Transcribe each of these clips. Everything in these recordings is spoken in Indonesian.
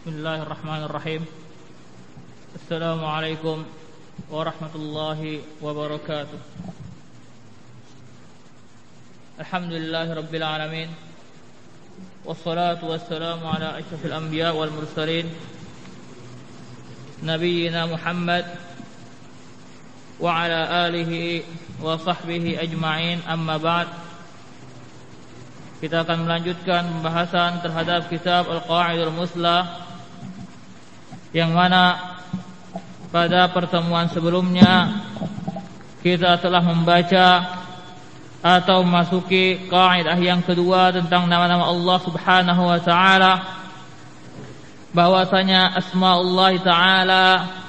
Bismillahirrahmanirrahim. Assalamualaikum warahmatullahi wabarakatuh. Alhamdulillahi rabbil alamin. Wassalatu wassalamu ala asyrafil anbiya wal mursalin nabiyyina Muhammad wa ala alihi wa sahbihi ajma'in, amma ba'd. Kita akan melanjutkan pembahasan terhadap kitab Al-Qa'idul Muslah, yang mana pada pertemuan sebelumnya kita telah membaca atau memasuki kaidah yang kedua tentang nama-nama Allah Subhanahu wa taala, bahwasanya asmaullah taala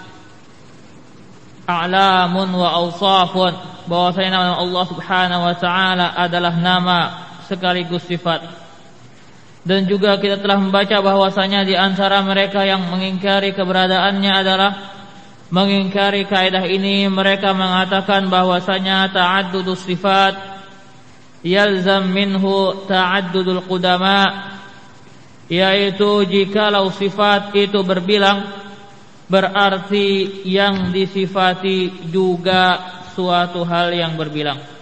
a'lamun wa awsafun, bahwasanya nama Allah Subhanahu wa taala adalah nama sekaligus sifat. Dan juga kita telah membaca bahwasanya di antara mereka yang mengingkari keberadaannya adalah mengingkari kaidah ini. Mereka mengatakan bahwasanya ta'addudus sifat yalzam minhu ta'addudul qudama, yaitu jikalau sifat itu berbilang, berarti yang disifati juga suatu hal yang berbilang.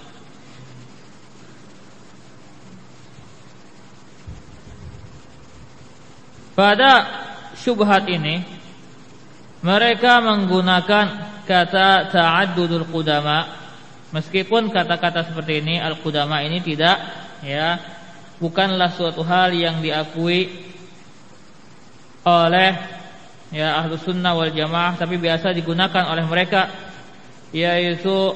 Pada syubhat ini mereka menggunakan kata ta'addudul qudama, meskipun kata-kata seperti ini, al-qudama ini tidak, bukanlah suatu hal yang diakui oleh Ahlus Sunnah wal Jamaah, tapi biasa digunakan oleh mereka, yaitu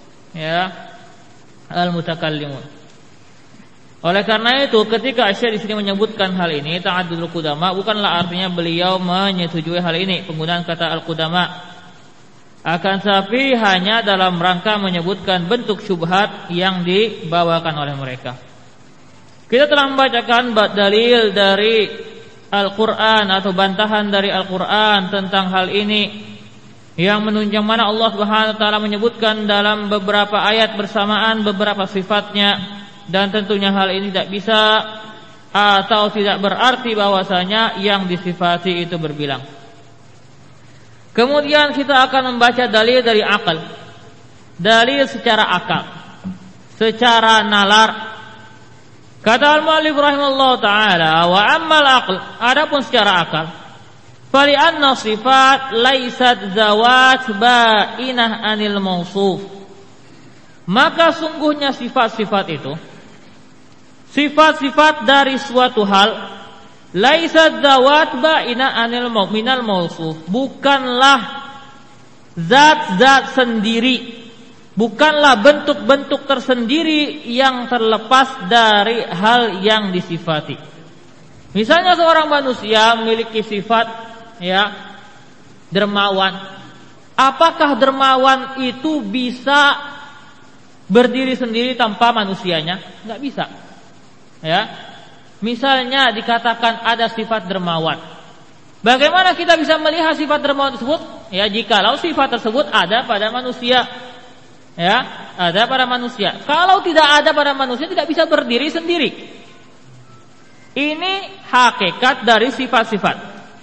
al-mutakallimun. Oleh karena itu, ketika Syekh di sini menyebutkan hal ini, ta'addudul qudama, bukanlah artinya beliau menyetujui hal ini, penggunaan kata al-qudama, akan tapi hanya dalam rangka menyebutkan bentuk syubhat yang dibawakan oleh mereka. Kita telah membacakan dalil dari Al-Quran atau bantahan dari Al-Quran tentang hal ini, yang menunjang mana Allah Subhanahu wa taala menyebutkan dalam beberapa ayat bersamaan beberapa sifatnya. Dan tentunya hal ini tidak bisa atau tidak berarti bahwasanya yang disifati itu berbilang. Kemudian kita akan membaca dalil dari akal, dalil secara akal, secara nalar. Kata al-mu'allif rahimahullah ta'ala, wa ammal aql, adapun secara akal, fali anna sifat laisat zawat ba'inah anil mausuf, maka sungguhnya sifat-sifat itu, sifat-sifat dari suatu hal, laisat zawat ba'ina anil minal mausuf, bukanlah zat-zat sendiri, bukanlah bentuk-bentuk tersendiri yang terlepas dari hal yang disifati. Misalnya seorang manusia memiliki sifat dermawan. Apakah dermawan itu bisa berdiri sendiri tanpa manusianya? Enggak bisa. Misalnya dikatakan ada sifat dermawan. Bagaimana kita bisa melihat sifat dermawan tersebut? Jikalau sifat tersebut ada pada manusia. Ada pada manusia. Kalau tidak ada pada manusia, tidak bisa berdiri sendiri. Ini hakikat dari sifat-sifat.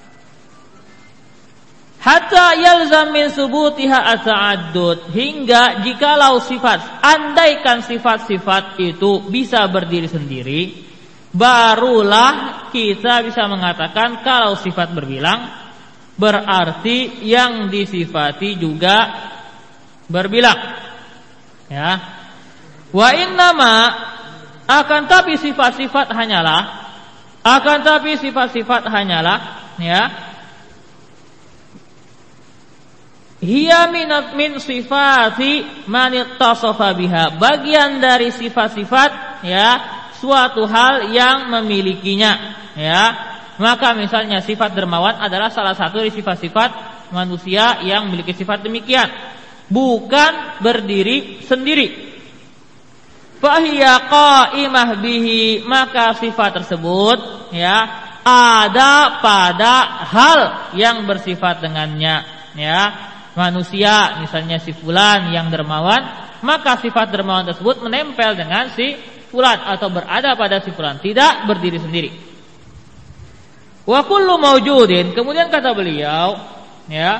Hatta yalzam min subutiha at-ta'addud, hingga jikalau sifat, andaikan sifat-sifat itu bisa berdiri sendiri, barulah kita bisa mengatakan kalau sifat berbilang, berarti yang disifati juga berbilang. Wa innama, akan tapi sifat-sifat hanyalah hiya min sifati man ittasafa biha, bagian dari sifat-sifat suatu hal yang memilikinya. Maka misalnya sifat dermawan adalah salah satu dari sifat-sifat manusia yang memiliki sifat demikian, bukan berdiri sendiri. Fahiya qa'imah bihi, maka sifat tersebut ada pada hal yang bersifat dengannya. Manusia misalnya si fulan yang dermawan, maka sifat dermawan tersebut menempel dengan si fulan atau berada pada si fulan, tidak berdiri sendiri. Wa kullu mawjudin, kemudian kata beliau, ya,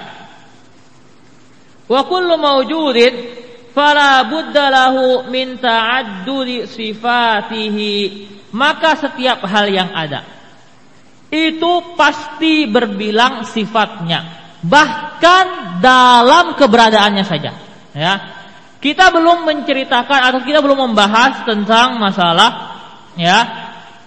wa kullu mawjudin fala budda lahu min ta'addudi sifatihi, maka setiap hal yang ada itu pasti berbilang sifatnya, bahkan dalam keberadaannya saja, ya. Kita belum menceritakan atau kita belum membahas tentang masalah, ya,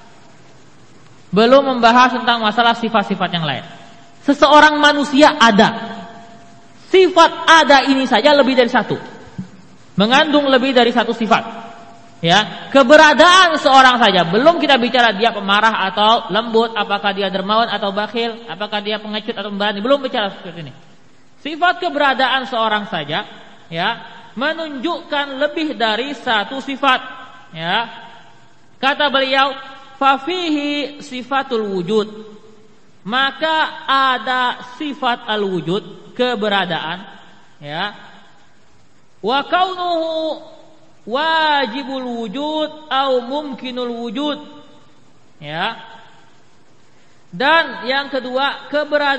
belum membahas tentang masalah sifat-sifat yang lain. Seseorang manusia ada. Sifat ada ini saja lebih dari satu. Mengandung lebih dari satu sifat. Ya, keberadaan seorang saja, belum kita bicara dia pemarah atau lembut, apakah dia dermawan atau bakhil, apakah dia pengecut atau pemberani, belum bicara seperti ini. Sifat keberadaan seorang saja, ya, menunjukkan lebih dari satu sifat, ya. Kata beliau, fafihi sifatul wujud, maka ada sifat al-wujud, keberadaan, ya. Wa kaunuhu wajibul wujud au mumkinul wujud, ya. Dan yang kedua,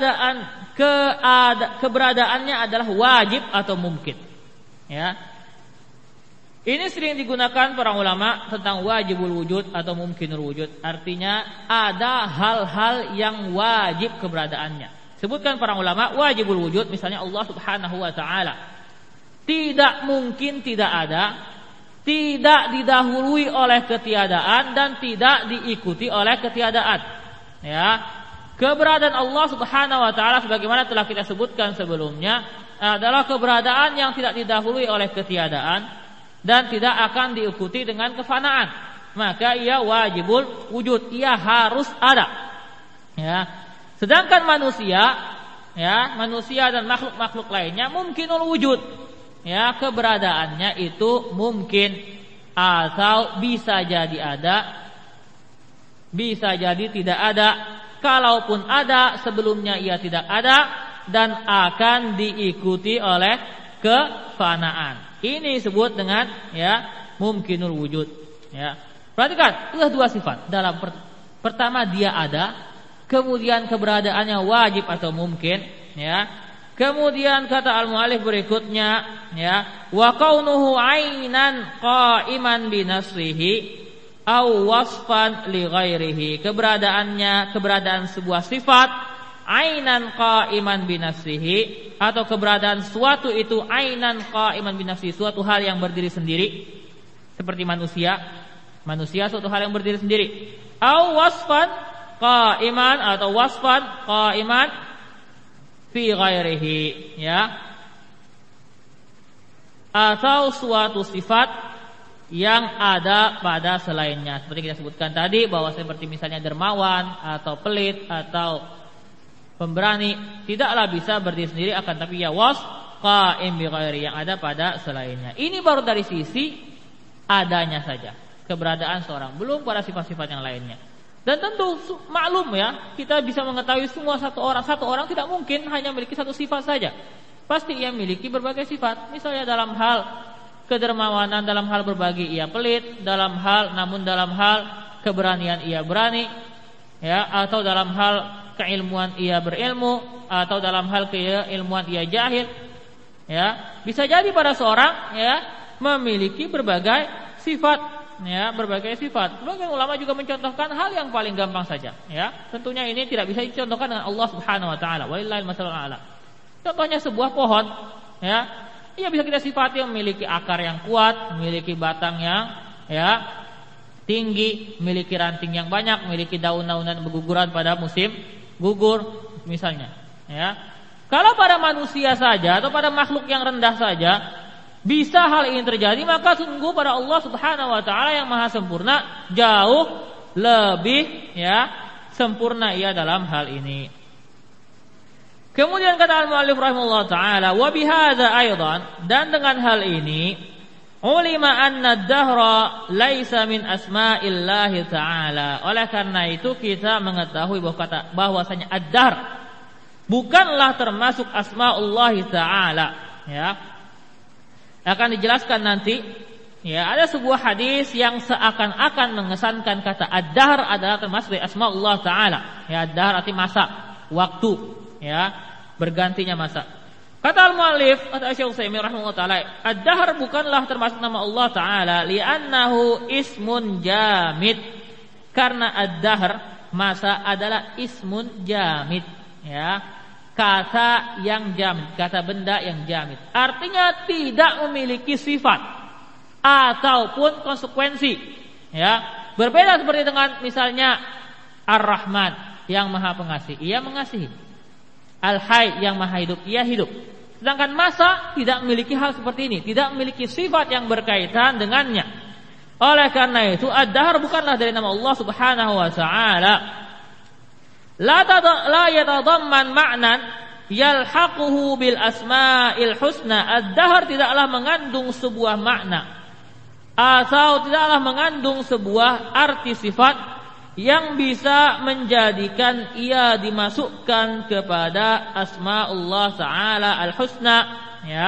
keberadaannya adalah wajib atau mungkin, ya. Ini sering digunakan para ulama tentang wajibul wujud atau mumkinul wujud. Artinya ada hal-hal yang wajib keberadaannya. Sebutkan para ulama wajibul wujud, misalnya Allah Subhanahu wa taala tidak mungkin tidak ada, tidak didahului oleh ketiadaan dan tidak diikuti oleh ketiadaan. Ya. Keberadaan Allah Subhanahu wa taala sebagaimana telah kita sebutkan sebelumnya adalah keberadaan yang tidak didahului oleh ketiadaan dan tidak akan diikuti dengan kefanaan. Maka ia wajibul wujud, ia harus ada. Ya. Sedangkan manusia, ya, manusia dan makhluk-makhluk lainnya mungkinul wujud. Ya, keberadaannya itu mungkin atau bisa jadi ada, bisa jadi tidak ada. Kalaupun ada, sebelumnya ia tidak ada dan akan diikuti oleh kefanaan. Ini disebut dengan, ya, mumkinul wujud, ya. Perhatikan, itu dua sifat. Dalam pertama dia ada, kemudian keberadaannya wajib atau mungkin, ya. Kemudian kata al-mu'allif berikutnya, ya, wa kaunuhu 'ainan qa'iman bi nafsihi aw wasfan li ghairihi. Keberadaan sebuah sifat 'ainan qa'iman bi nafsihi, atau keberadaan suatu itu ainan qa'iman bi nafsihi, suatu hal yang berdiri sendiri seperti manusia suatu hal yang berdiri sendiri, au wasfan qa'iman atau wasfan qa'iman fi ghairihi, ya, atau suatu sifat yang ada pada selainnya, seperti kita sebutkan tadi bahwa seperti misalnya dermawan atau pelit atau pemberani tidaklah bisa berdiri sendiri, akan tapi ya was qa'im bi ghairi, yang ada pada selainnya. Ini baru dari sisi adanya saja keberadaan seorang, belum pada sifat-sifat yang lainnya. Dan tentu maklum, ya, kita bisa mengetahui semua satu orang tidak mungkin hanya memiliki satu sifat saja. Pasti ia memiliki berbagai sifat. Misalnya dalam hal kedermawanan, dalam hal berbagi ia pelit, dalam hal keberanian ia berani, ya, atau dalam hal keilmuan ia berilmu, atau dalam hal keilmuan ia jahil, ya. Bisa jadi pada seorang, ya, memiliki berbagai sifat, ya, berbagai sifat. Sebagian ulama juga mencontohkan hal yang paling gampang saja, ya. Tentunya ini tidak bisa dicontohkan dengan Allah Subhanahu wa taala. Walillahil masalul a'la. Contohnya sebuah pohon, ya. Ia bisa kita sifati memiliki akar yang kuat, memiliki batang yang, ya, tinggi, memiliki ranting yang banyak, memiliki daun-daunan berguguran pada musim gugur misalnya, ya. Kalau pada manusia saja atau pada makhluk yang rendah saja bisa hal ini terjadi, maka sungguh pada Allah Subhanahu wa taala yang maha sempurna jauh lebih, ya, sempurna ia dalam hal ini. Kemudian kata al-mu'allif rahimahullah taala, wa bihadza aidan, dan dengan hal ini ulima anna ad-dahra laisa min asma'illahi ta'ala. Oleh karena itu kita mengetahui bahwasanya ad-dahr bukanlah termasuk asma'ullahi ta'ala, ya. Akan dijelaskan nanti ya, ada sebuah hadis yang seakan-akan mengesankan kata ad-dahr adalah termasuk dari asma Allah Ta'ala. Ya, ad-dahr arti masa, waktu, ya, bergantinya masa. Kata al-muallif, kata Syekh Utsaimin rahimahullah taala, ad-dahr bukanlah termasuk nama Allah Ta'ala li'annahu ismun jamid. Karena ad-dahr, masa adalah ismun jamid, ya. Kata yang jamid, kata benda yang jamid. Artinya tidak memiliki sifat ataupun konsekuensi, ya. Berbeda seperti dengan misalnya Ar-Rahman yang Maha Pengasih, ia mengasihi. Al-Hayy yang Maha Hidup, ia hidup. Sedangkan masa tidak memiliki hal seperti ini, tidak memiliki sifat yang berkaitan dengannya. Oleh karena itu ad-dahr bukanlah dari nama Allah Subhanahu wa taala. La yatadamman ma'nan yalhaquhu bil asma'il husna. Ad-dahr tidaklah mengandung sebuah makna atau tidaklah mengandung sebuah arti sifat yang bisa menjadikan ia dimasukkan kepada asma'ullah ta'ala al-husna, ya.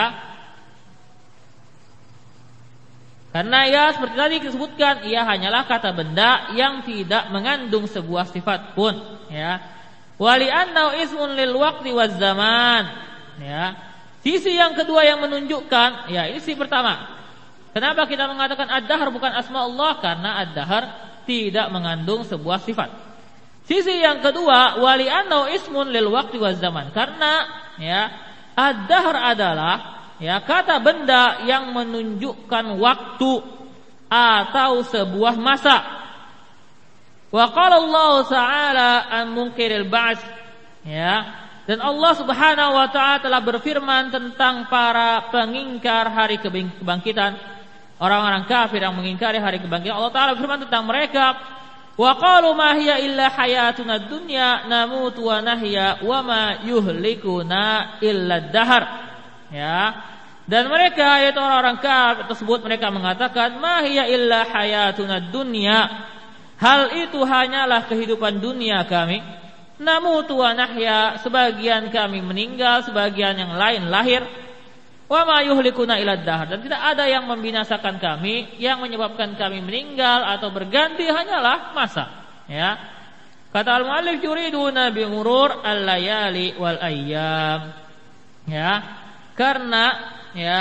Karena ya seperti tadi disebutkan, ia hanyalah kata benda yang tidak mengandung sebuah sifat pun, ya. Wali annau ismun lil waqti waz zaman, ya. Sisi yang kedua yang menunjukkan, ya, ini sisi pertama. Kenapa kita mengatakan ad-dahr bukan asma Allah? Karena ad-dahr tidak mengandung sebuah sifat. Sisi yang kedua, wali annau ismun lil waqti waz zaman. Karena, ya, ad-dahr adalah, ya, kata benda yang menunjukkan waktu atau sebuah masa. Wa qala Allah Ta'ala an munkiril ba'ts, ya. Dan Allah Subhanahu wa taala telah berfirman tentang para pengingkar hari kebangkitan, orang-orang kafir yang mengingkari hari kebangkitan. Allah Ta'ala berfirman tentang mereka, wa qalu ma hiya illa hayatuna dunya namutu wa nahya wa ma yuhlikuna illa ad-dahr. Ya. Dan mereka, yaitu orang-orang kafir tersebut, mereka mengatakan ma hiya illa hayatuna dunya, hal itu hanyalah kehidupan dunia kami. Namutu wa nahya, sebagian kami meninggal, sebagian yang lain lahir. Wa ma yuhlikuna illa ad-dahr, dan tidak ada yang membinasakan kami, yang menyebabkan kami meninggal atau berganti hanyalah masa, ya. Kata al-muallif, yuriduna bi murur al-layali wal ayyam, ya. Karena, ya,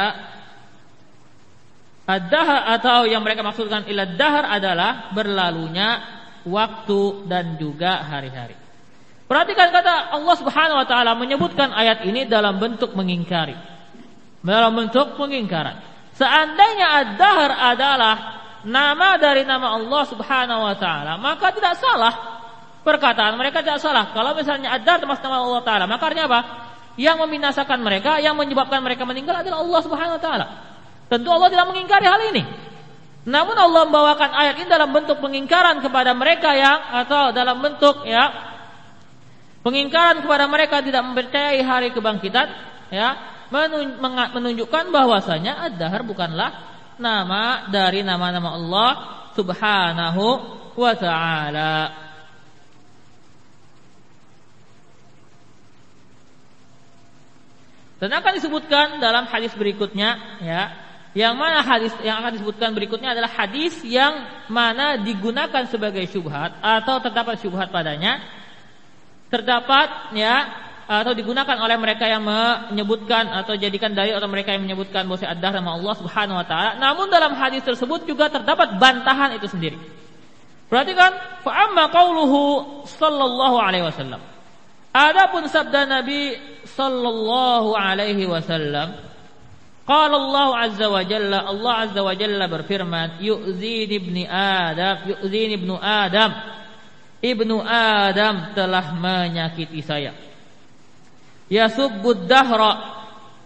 ad-dahr atau yang mereka maksudkan ila ad-dahr adalah berlalunya waktu dan juga hari-hari. Perhatikan kata Allah Subhanahu wa taala menyebutkan ayat ini dalam bentuk mengingkari. Dalam bentuk pengingkaran. Seandainya ad-dahr adalah nama dari nama Allah Subhanahu wa taala, maka tidak salah. Perkataan mereka tidak salah. Kalau misalnya ad-dahr termasuk nama Allah taala, maka artinya apa? Yang membinasakan mereka, yang menyebabkan mereka meninggal adalah Allah Subhanahu wa taala. Tentu Allah tidak mengingkari hal ini. Namun Allah membawakan ayat ini dalam bentuk pengingkaran kepada mereka yang, atau dalam bentuk, ya, pengingkaran kepada mereka tidak mempercayai hari kebangkitan, ya, menunjukkan bahwasanya ad-dahr bukanlah nama dari nama-nama Allah Subhanahu wa taala. Dan akan disebutkan dalam hadis berikutnya, ya, yang mana hadis yang akan disebutkan berikutnya adalah hadis yang mana digunakan sebagai syubhat atau terdapat syubhat padanya, terdapat, ya, atau digunakan oleh mereka yang menyebutkan atau jadikan dalil, atau mereka yang menyebutkan bahwa ad-dahr nama Allah Subhanahu wa taala. Namun dalam hadis tersebut juga terdapat bantahan itu sendiri. Perhatikan, fa amma qauluhu sallallahu alaihi wasallam. Adapun sabda Nabi sallallahu alaihi wasallam, qala Allah azza wa jalla, Allah azza wa jalla berfirman, yu'zini ibnu Adam, ibnu Adam telah menyakiti saya. Yasubbud dahra,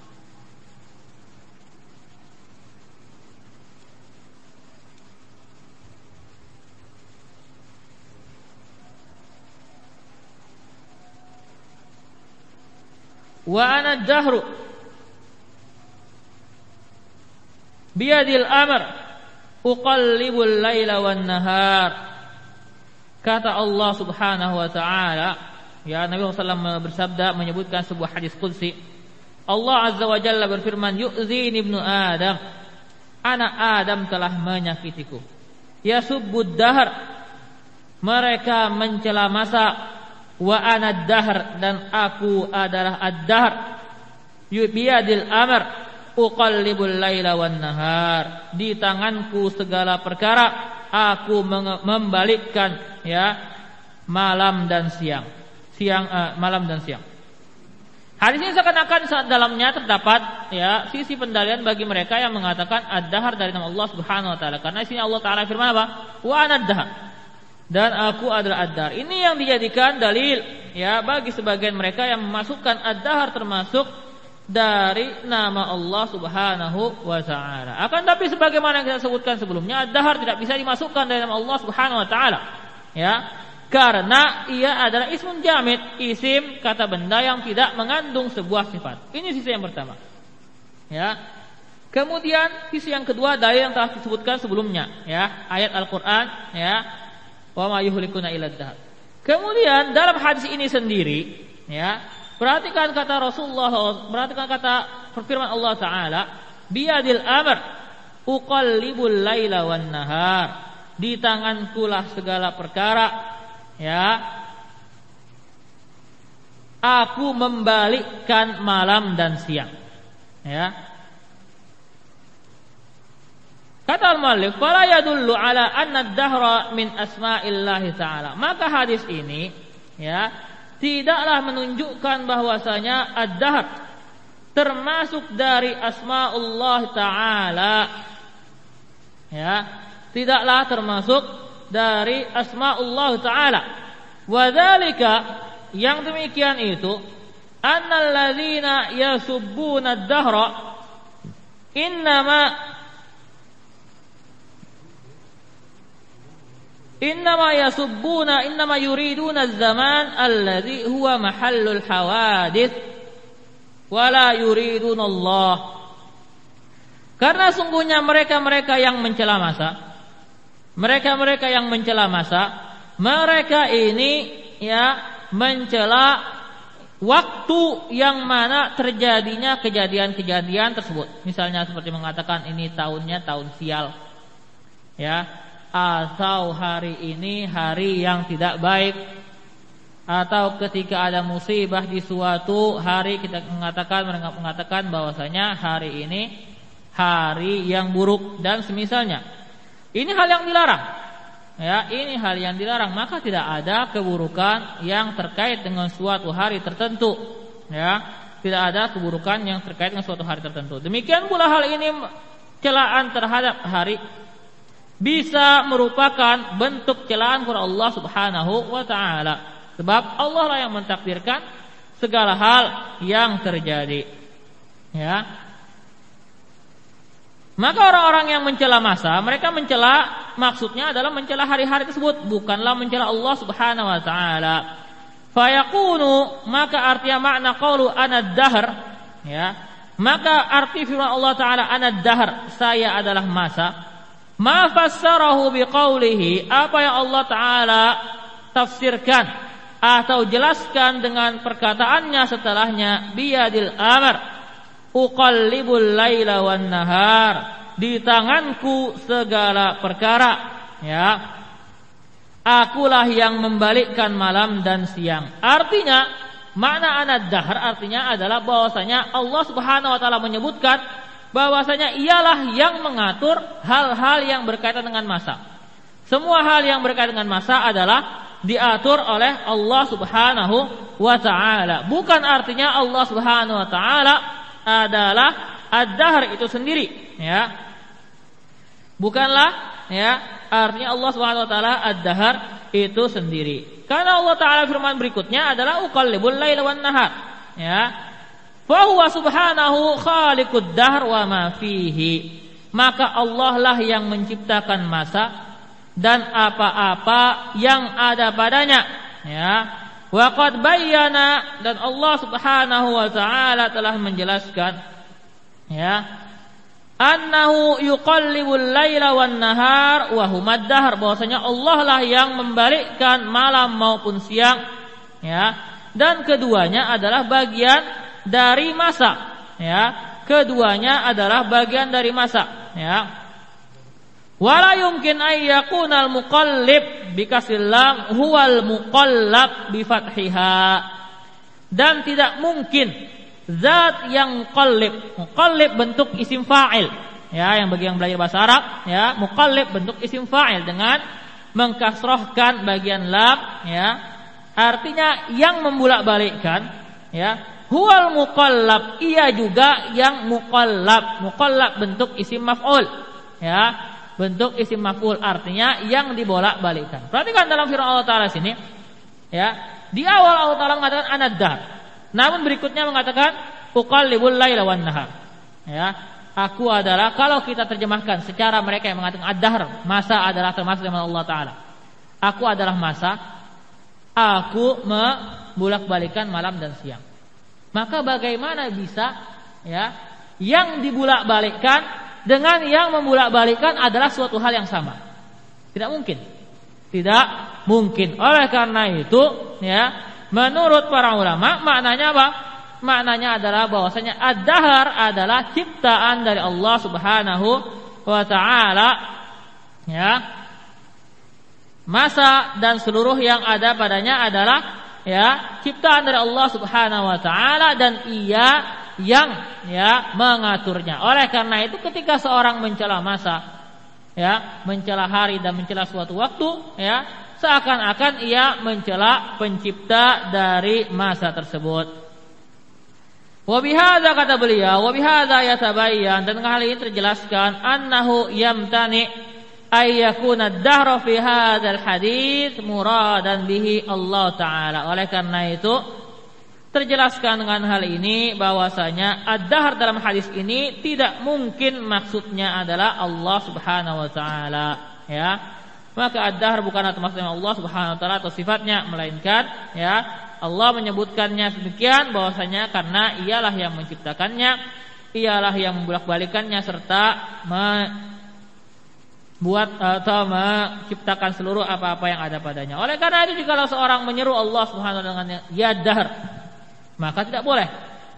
wa ana ad-dahru biyadil amr uqallibul laila wan nahar. Kata Allah Subhanahu wa taala, ya, Nabi SAW bersabda menyebutkan sebuah hadis qudsi. Allah Azza wa Jalla berfirman, yu'zini ibnu Adam, anak Adam telah menyakitiku. Yasubbud dahr, mereka mencela masa. Wa ana dahr, dan aku adalah ad-dahr. Biyadil amr uqallibul laila wan nahar, di tanganku segala perkara, aku membalikkan malam dan siang. Malam dan siang. Hadis ini seakan-akan dalamnya terdapat sisi pendalilan bagi mereka yang mengatakan ad-dahr dari nama Allah Subhanahu wa taala. Karena di sini Allah taala firman apa? Wa ana ad-dahr, dan aku adalah ad-dahr. Ini yang dijadikan dalil bagi sebagian mereka yang memasukkan ad-dahr termasuk dari nama Allah Subhanahu wa taala. Akan tapi sebagaimana yang kita sebutkan sebelumnya, ad-dahr tidak bisa dimasukkan dari nama Allah Subhanahu wa taala. Karena ia adalah ismun jamid, isim kata benda yang tidak mengandung sebuah sifat. Ini sisi yang pertama. Kemudian sisi yang kedua dalil yang telah disebutkan sebelumnya, ayat Al-Qur'an, wa ma yuhlikuna illa ad-dahr. Kemudian dalam hadis ini sendiri, perhatikan kata Rasulullah, perhatikan kata firman Allah taala, biyadil amr uqallibul laila wan nahar, di tangankulah segala perkara, aku membalikkan malam dan siang. Kata al-muallif, fala yadullu ala anna ad-dahra min asma'illahi ta'ala. Maka hadis ini tidaklah menunjukkan bahwasanya ad-dahr termasuk dari asma'ullah ta'ala. Tidaklah termasuk dari asma'ullah ta'ala. Wa dzalika, yang demikian itu, annal ladzina yasubbuna ad-dahra innama yuriduna az-zaman alladhi huwa mahallul hawadits wa la yuriduna Allah. Karena sungguhnya mereka-mereka yang mencela masa, mereka ini mencela waktu yang mana terjadinya kejadian-kejadian tersebut. Misalnya seperti mengatakan ini tahunnya tahun sial, atau hari ini hari yang tidak baik, atau ketika ada musibah di suatu hari kita mengatakan bahwasanya hari ini hari yang buruk dan semisalnya. Ini hal yang dilarang. Ini hal yang dilarang, maka tidak ada keburukan yang terkait dengan suatu hari tertentu. Tidak ada keburukan yang terkait dengan suatu hari tertentu. Demikian pula hal ini, celaan terhadap hari bisa merupakan bentuk celaan kepada Allah Subhanahu wa taala. Sebab Allah lah yang mentakdirkan segala hal yang terjadi. Maka orang-orang yang mencela masa, mereka mencela, maksudnya adalah mencela hari-hari tersebut, bukanlah mencela Allah Subhanahu wa taala. Fayaqulu, maka artinya makna qaulu anad-dahr, maka arti firman Allah taala anad-dahr, saya adalah masa. Ma fassarahu biqaulihi, apa yang Allah taala tafsirkan atau jelaskan dengan perkataannya setelahnya, biyadil amr uqallibul laila wan nahar, di tanganku segala perkara, akulah yang membalikkan malam dan siang. Artinya, makna anad-dahr artinya adalah bahwasanya Allah Subhanahu wa taala menyebutkan bahwasanya ialah yang mengatur hal-hal yang berkaitan dengan masa. Semua hal yang berkaitan dengan masa adalah diatur oleh Allah Subhanahu wa taala. Bukan artinya Allah Subhanahu wa taala adalah ad-dahr itu sendiri, bukanlah artinya Allah Subhanahu wa taala ad-dahr itu sendiri. Karena Allah taala firman berikutnya adalah uqallibul laila wan nahar, fa huwa subhanahu khaliqud dahr wa ma fihi, maka Allah lah yang menciptakan masa dan apa-apa yang ada padanya. Wa qad bayyana, dan Allah Subhanahu wa taala telah menjelaskan annahu yuqallibul laila wan nahar wa huma ad-dahr, bahwasanya Allah lah yang membalikkan malam maupun siang, dan keduanya adalah bagian dari masa, keduanya adalah bagian dari masa, Wala yumkin ay yakunal muqallib bikasril lam huwal muqallab bi fathiha. Dan tidak mungkin zat yang muqallib bentuk isim fa'il. Ya, yang bagi yang belajar bahasa Arab, ya, muqallib bentuk isim fa'il dengan mengkasrohkan bagian lam, ya. Artinya yang membulak-balikkan, ya. Huwal muqallab, ia juga yang muqallab. Muqallab bentuk isim maf'ul, ya. Bentuk isim maf'ul artinya yang dibolak-balikkan. Perhatikan dalam firman Allah Ta'ala sini, ya. Di awal Allah Ta'ala mengatakan anad-dahr. Namun berikutnya mengatakan uqallibul laila wan nahar. Ya. Aku adalah, kalau kita terjemahkan secara mereka yang mengatakan ad-dahr, masa adalah termasuk dengan Allah Ta'ala. Aku adalah masa, aku membulak-balikan malam dan siang. Maka bagaimana bisa, ya, yang dibulak-balikkan dengan yang membulak-balikkan adalah suatu hal yang sama? Tidak mungkin. Tidak mungkin. Oleh karena itu, ya, menurut para ulama maknanya apa? Maknanya adalah bahwasanya ad-dahr adalah ciptaan dari Allah Subhanahu wa taala, ya. Masa dan seluruh yang ada padanya adalah, ya, ciptaan dari Allah Subhanahu wa taala, dan ia yang, ya, mengaturnya. Oleh karena itu ketika seorang mencela masa, ya, mencela hari dan mencela suatu waktu, ya, seakan-akan ia mencela pencipta dari masa tersebut. Wa bihadza, kata beliau, wa bihadza yatabayyan, dan hal ini terjelaskan annahu yamtani ay yakuna ad-dahr fi hadzal hadits muradan bihi Allah taala. Oleh karena itu terjelaskan dengan hal ini bahwasanya ad-dahr dalam hadis ini tidak mungkin maksudnya adalah Allah Subhanahu wa taala, ya. Maka ad-dahr bukanlah termasuk Allah Subhanahu wa taala atau sifatnya, melainkan, ya, Allah menyebutkannya demikian bahwasanya karena ialah yang menciptakannya, ialah yang membolak-balikannya serta membuat atau menciptakan seluruh apa-apa yang ada padanya. Oleh karena itu jika seorang menyeru Allah Subhanahu wa taala dengan ya dahr, maka tidak boleh,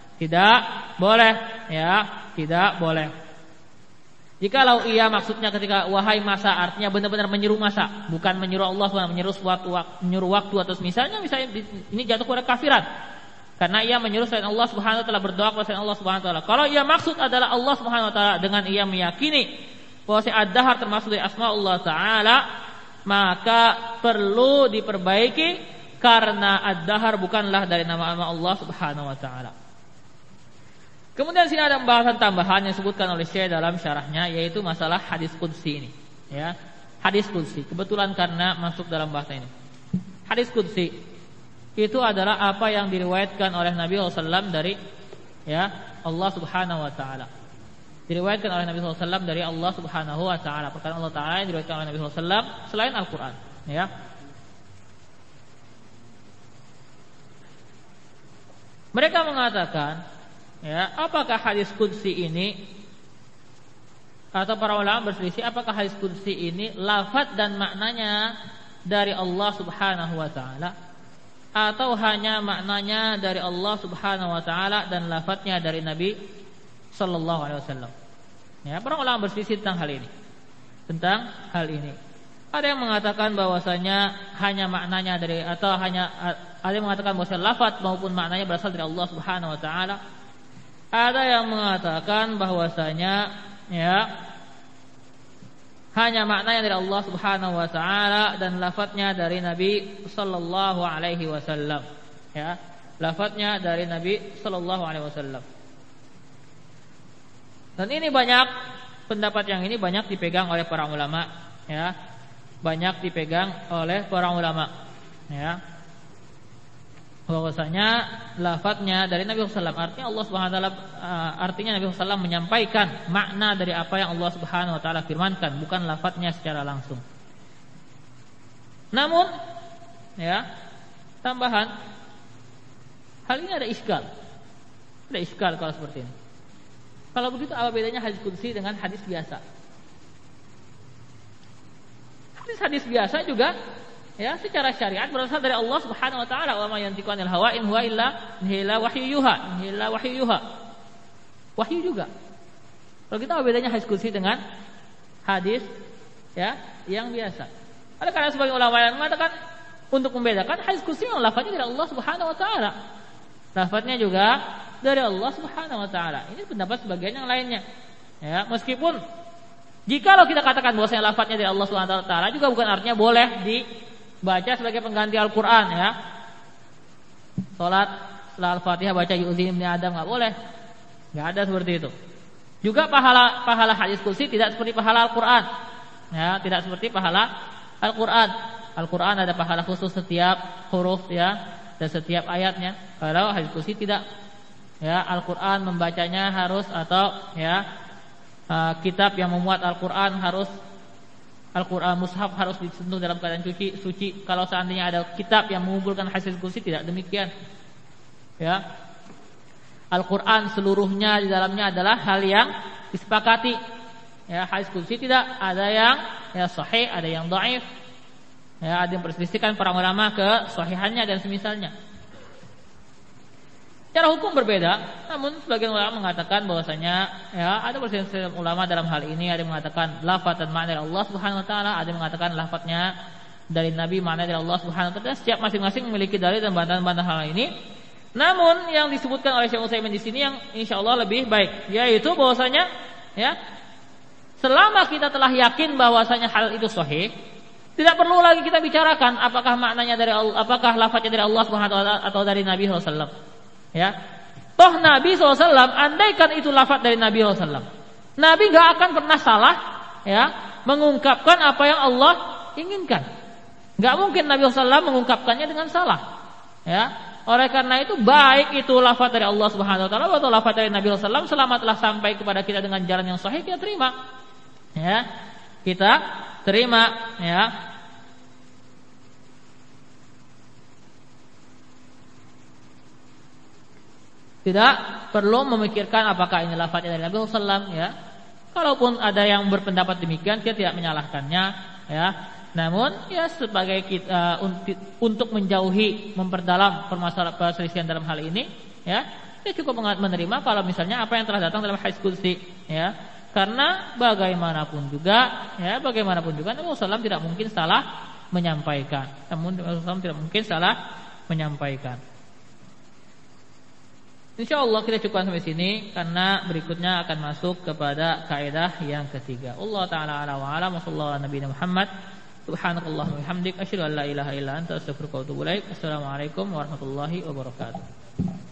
ya, tidak boleh. Jikalau ia maksudnya ketika wahai masa, artinya benar-benar menyeru masa, bukan menyeru Allah SWT, menyeru waktu atau misalnya ini jatuh pada kafiran, karena ia menyeru selain Allah Subhanahu wa taala, berdoa kepada selain Allah Subhanahu wa taala. Kalau ia maksud adalah Allah Subhanahu wa taala dengan ia meyakini bahwa ad-dahr termasuk dari asma Allah taala, maka perlu diperbaiki karena ad-dahr bukanlah dari nama-nama Allah Subhanahu wa taala. Kemudian sini ada pembahasan tambahan yang disebutkan oleh Syekh dalam syarahnya, yaitu masalah hadis qudsi ini, ya. Hadis qudsi kebetulan karena masuk dalam bahasa ini. Hadis qudsi itu adalah apa yang diriwayatkan oleh Nabi SAW dari, ya, Allah Subhanahu wa taala. Diriwayatkan oleh Nabi SAW dari Allah Subhanahu wa taala. Perkataan Allah taala yang diriwayatkan oleh Nabi SAW selain Al-Qur'an, ya. Mereka mengatakan, ya, apakah hadis qudsi ini, atau para ulama berselisih apakah hadis qudsi ini lafaz dan maknanya dari Allah Subhanahu wa taala atau hanya maknanya dari Allah Subhanahu wa taala dan lafaznya dari Nabi sallallahu alaihi wasallam. Ya, para ulama berselisih tentang hal ini. Ada yang mengatakan bahwasanya hanya maknanya dari, atau hanya ada yang mengatakan bahwasanya lafaz maupun maknanya berasal dari Allah Subhanahu wa taala. Ada yang mengatakan bahwasanya, ya, hanya maknanya dari Allah Subhanahu wa taala dan lafadznya dari Nabi sallallahu alaihi wasallam, ya. Lafadznya dari Nabi sallallahu alaihi wasallam. Dan ini pendapat yang ini banyak dipegang oleh para ulama, ya. Banyak dipegang oleh para ulama, ya. Bahwasanya lafadznya dari Nabi SAW, artinya Allah Subhanahu wa taala, artinya Nabi SAW menyampaikan makna dari apa yang Allah Subhanahu wa taala firmankan, bukan lafadznya secara langsung. Namun, ya, tambahan, hal ini ada iskal. Ada iskal kalau seperti ini. Kalau begitu apa bedanya hadis qudsi dengan hadis biasa? Hadis biasa juga, ya, secara syariat berasal dari Allah Subhanahu wa taala. Wa ma yantiqu anil hawa in huwa illa wahyuha. Wahyu juga. Kalau kita apa bedanya hadis qudsi dengan hadis ya, yang biasa. Oleh karena sebagian ulama yang mengatakan untuk membedakan hadis kursi yang lafadznya dari Allah Subhanahu wa taala. Lafadznya juga dari Allah Subhanahu wa taala. Ini pendapat sebagian yang lainnya. Ya, meskipun jikalau kita katakan bahwasanya lafadznya dari Allah Subhanahu wa taala juga bukan artinya boleh dibaca sebagai pengganti Al-Qur'an ya. Salat setelah Al-Fatihah baca yu'zim ibni Adam enggak boleh. Enggak ada seperti itu. Juga pahala hadis kursi tidak seperti pahala Al-Qur'an. Ya, tidak seperti pahala Al-Qur'an. Al-Qur'an ada pahala khusus setiap huruf ya dan setiap ayatnya. Kalau hadis kursi tidak. Ya, Al-Qur'an membacanya harus atau ya kitab yang memuat Al-Qur'an harus Al-Qur'an mushaf harus disentuh dalam keadaan suci. Kalau seandainya ada kitab yang mengumpulkan hadis kursi tidak demikian. Ya. Al-Qur'an seluruhnya di dalamnya adalah hal yang disepakati. Ya, hadis kursi tidak ada yang ya sahih, ada yang dhaif. Ya, ada yang perselisihkan para ulama ke sahihannya dan semisalnya. Cara hukum berbeda, namun sebagian ulama mengatakan bahwasanya ya ada perselisihan ulama dalam hal ini, ada yang mengatakan lafaz dan makna dari Allah Subhanahu wa taala, ada yang mengatakan lafaznya dari Nabi, makna dari Allah Subhanahu wa taala. Setiap masing-masing memiliki dalil dan bantahan-bantahan hal ini. Namun yang disebutkan oleh Syekh Utsaimin di sini yang insyaallah lebih baik, yaitu bahwasanya ya selama kita telah yakin bahwasanya hal itu sahih, tidak perlu lagi kita bicarakan apakah maknanya dari Allah, apakah lafaznya dari Allah Subhanahu wa taala atau dari Nabi sallallahu alaihi wasallam. Ya, toh Nabi SAW, andaikan itu lafaz dari Nabi SAW, Nabi gak akan pernah salah, ya, mengungkapkan apa yang Allah inginkan. Gak mungkin Nabi SAW mengungkapkannya dengan salah. Ya, oleh karena itu baik itu lafaz dari Allah Subhanahu Wa Taala atau lafaz dari Nabi SAW, selama telah sampai kepada kita dengan jalan yang sahih, kita terima. Ya, kita terima. Ya. Tidak perlu memikirkan apakah ini lafaznya dari Nabi SAW ya. Kalaupun ada yang berpendapat demikian, kita tidak menyalahkannya ya. Namun ya sebagai kita untuk menjauhi, memperdalam permasalahan perselisihan dalam hal ini ya, kita cukup menerima kalau misalnya apa yang telah datang dalam hadis qudsi ya. Karena bagaimanapun juga Nabi SAW tidak mungkin salah menyampaikan. Namun Nabi SAW tidak mungkin salah menyampaikan. InsyaAllah kita cukupkan sampai sini karena berikutnya akan masuk kepada kaidah yang ketiga. Allah Ta'ala ala wa ala wa sallallahu ala nabiyina Muhammad. Subhanakallahumma wa bihamdik asyhadu an la ilaha illa anta astaghfiruka wa atubu ilaik. Assalamualaikum warahmatullahi wabarakatuh.